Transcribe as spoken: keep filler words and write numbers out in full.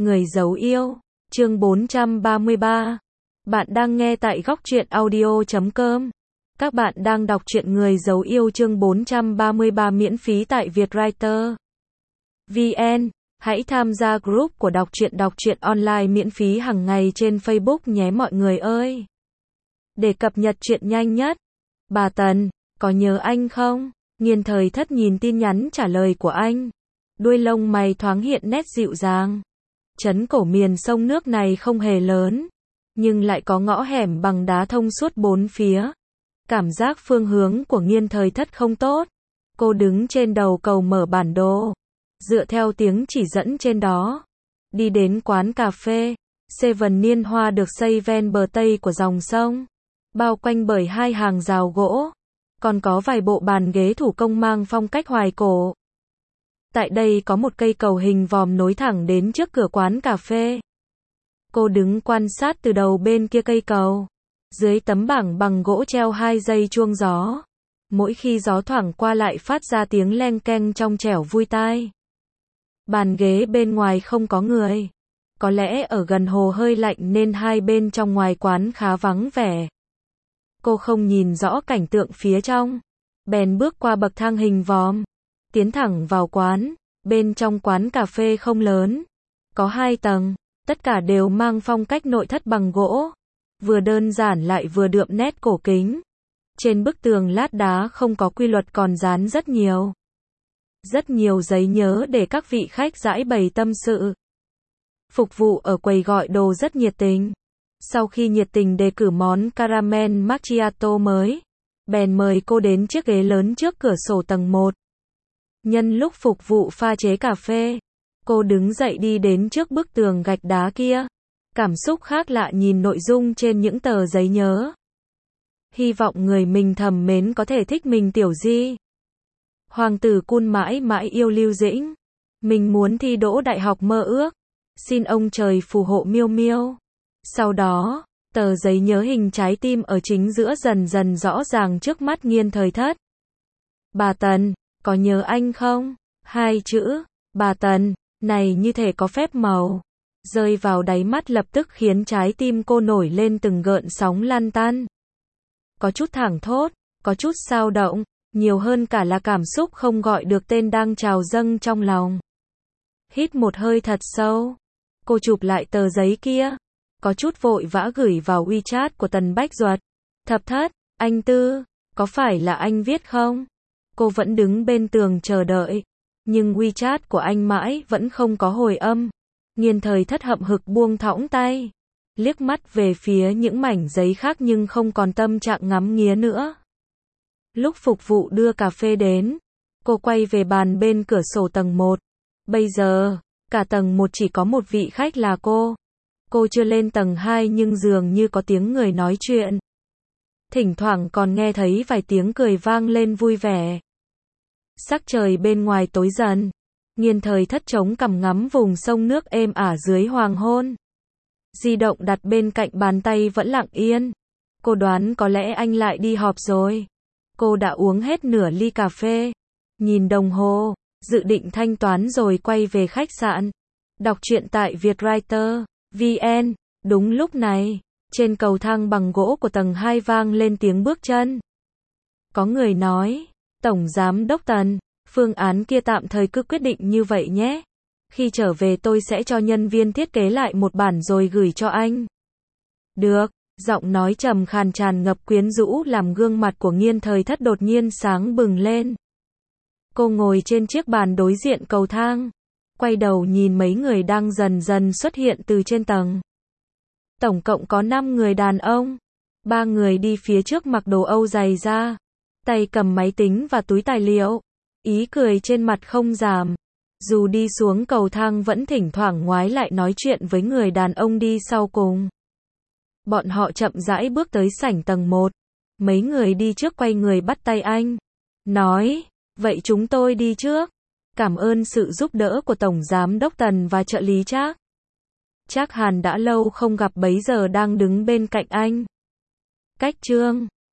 Người giấu yêu, chương bốn trăm ba mươi ba. Bạn đang nghe tại góc truyện audio chấm com. Các bạn đang đọc truyện Người giấu yêu chương bốn trăm ba mươi ba miễn phí tại Vietwriter vê en. Hãy tham gia group của đọc truyện đọc truyện online miễn phí hàng ngày trên Facebook nhé mọi người ơi. Để cập nhật truyện nhanh nhất. Bà Tần, có nhớ anh không? Nghiên Thời Thất nhìn tin nhắn trả lời của anh. Đuôi lông mày thoáng hiện nét dịu dàng. Trấn cổ miền sông nước này không hề lớn, nhưng lại có ngõ hẻm bằng đá thông suốt bốn phía. Cảm giác phương hướng của Nghiên Thời Thất không tốt. Cô đứng trên đầu cầu mở bản đồ, dựa theo tiếng chỉ dẫn trên đó, đi đến quán cà phê Seven Niên Hoa được xây ven bờ tây của dòng sông, bao quanh bởi hai hàng rào gỗ, còn có vài bộ bàn ghế thủ công mang phong cách hoài cổ. Tại đây có một cây cầu hình vòm nối thẳng đến trước cửa quán cà phê. Cô đứng quan sát từ đầu bên kia cây cầu. Dưới tấm bảng bằng gỗ treo hai dây chuông gió. Mỗi khi gió thoảng qua lại phát ra tiếng leng keng trong trẻo vui tai. Bàn ghế bên ngoài không có người. Có lẽ ở gần hồ hơi lạnh nên hai bên trong ngoài quán khá vắng vẻ. Cô không nhìn rõ cảnh tượng phía trong. Bèn bước qua bậc thang hình vòm, tiến thẳng vào quán. Bên trong quán cà phê không lớn, có hai tầng, tất cả đều mang phong cách nội thất bằng gỗ, vừa đơn giản lại vừa đượm nét cổ kính. Trên bức tường lát đá không có quy luật còn dán rất nhiều. Rất nhiều giấy nhớ để các vị khách giãi bày tâm sự. Phục vụ ở quầy gọi đồ rất nhiệt tình. Sau khi nhiệt tình đề cử món caramel macchiato mới, bèn mời cô đến chiếc ghế lớn trước cửa sổ tầng một. Nhân lúc phục vụ pha chế cà phê, cô đứng dậy đi đến trước bức tường gạch đá kia. Cảm xúc khác lạ nhìn nội dung trên những tờ giấy nhớ. Hy vọng người mình thầm mến có thể thích mình tiểu di. Hoàng tử Cun mãi mãi yêu Lưu Dĩnh. Mình muốn thi đỗ đại học mơ ước. Xin ông trời phù hộ Miêu Miêu. Sau đó, tờ giấy nhớ hình trái tim ở chính giữa dần dần rõ ràng trước mắt Nghiên Thời Thất. Bà Tần, có nhớ anh không? Hai chữ, bà Tần, này như thể có phép màu. Rơi vào đáy mắt lập tức khiến trái tim cô nổi lên từng gợn sóng lăn tăn. Có chút thảng thốt, có chút xao động, nhiều hơn cả là cảm xúc không gọi được tên đang trào dâng trong lòng. Hít một hơi thật sâu. Cô chụp lại tờ giấy kia. Có chút vội vã gửi vào WeChat của Tần Bách Duật. Thập Thất, anh Tư, có phải là anh viết không? Cô vẫn đứng bên tường chờ đợi, nhưng WeChat của anh mãi vẫn không có hồi âm. Nghiên Thời Thất hậm hực buông thõng tay, liếc mắt về phía những mảnh giấy khác nhưng không còn tâm trạng ngắm nghía nữa. Lúc phục vụ đưa cà phê đến, cô quay về bàn bên cửa sổ tầng một. Bây giờ, cả tầng một chỉ có một vị khách là cô. Cô chưa lên tầng hai nhưng dường như có tiếng người nói chuyện. Thỉnh thoảng còn nghe thấy vài tiếng cười vang lên vui vẻ. Sắc trời bên ngoài tối dần. Nghiên Thời Thất chống cằm ngắm vùng sông nước êm ả dưới hoàng hôn. Di động đặt bên cạnh bàn tay vẫn lặng yên. Cô đoán có lẽ anh lại đi họp rồi. Cô đã uống hết nửa ly cà phê. Nhìn đồng hồ, dự định thanh toán rồi quay về khách sạn. Đọc truyện tại Vietwriter vê en. Đúng lúc này, trên cầu thang bằng gỗ của tầng hai vang lên tiếng bước chân. Có người nói, Tổng Giám Đốc Tần, phương án kia tạm thời cứ quyết định như vậy nhé. Khi trở về tôi sẽ cho nhân viên thiết kế lại một bản rồi gửi cho anh. Được, giọng nói trầm khàn tràn ngập quyến rũ làm gương mặt của Nghiên Thời Thất đột nhiên sáng bừng lên. Cô ngồi trên chiếc bàn đối diện cầu thang, quay đầu nhìn mấy người đang dần dần xuất hiện từ trên tầng. Tổng cộng có năm người đàn ông. Ba người đi phía trước mặc đồ Âu dày da, tay cầm máy tính và túi tài liệu. Ý cười trên mặt không giảm. Dù đi xuống cầu thang vẫn thỉnh thoảng ngoái lại nói chuyện với người đàn ông đi sau cùng. Bọn họ chậm rãi bước tới sảnh tầng một. Mấy người đi trước quay người bắt tay anh. Nói, vậy chúng tôi đi trước. Cảm ơn sự giúp đỡ của Tổng Giám Đốc Tần và trợ lý Trác. Trác Hàn đã lâu không gặp bấy giờ đang đứng bên cạnh anh. Cách chương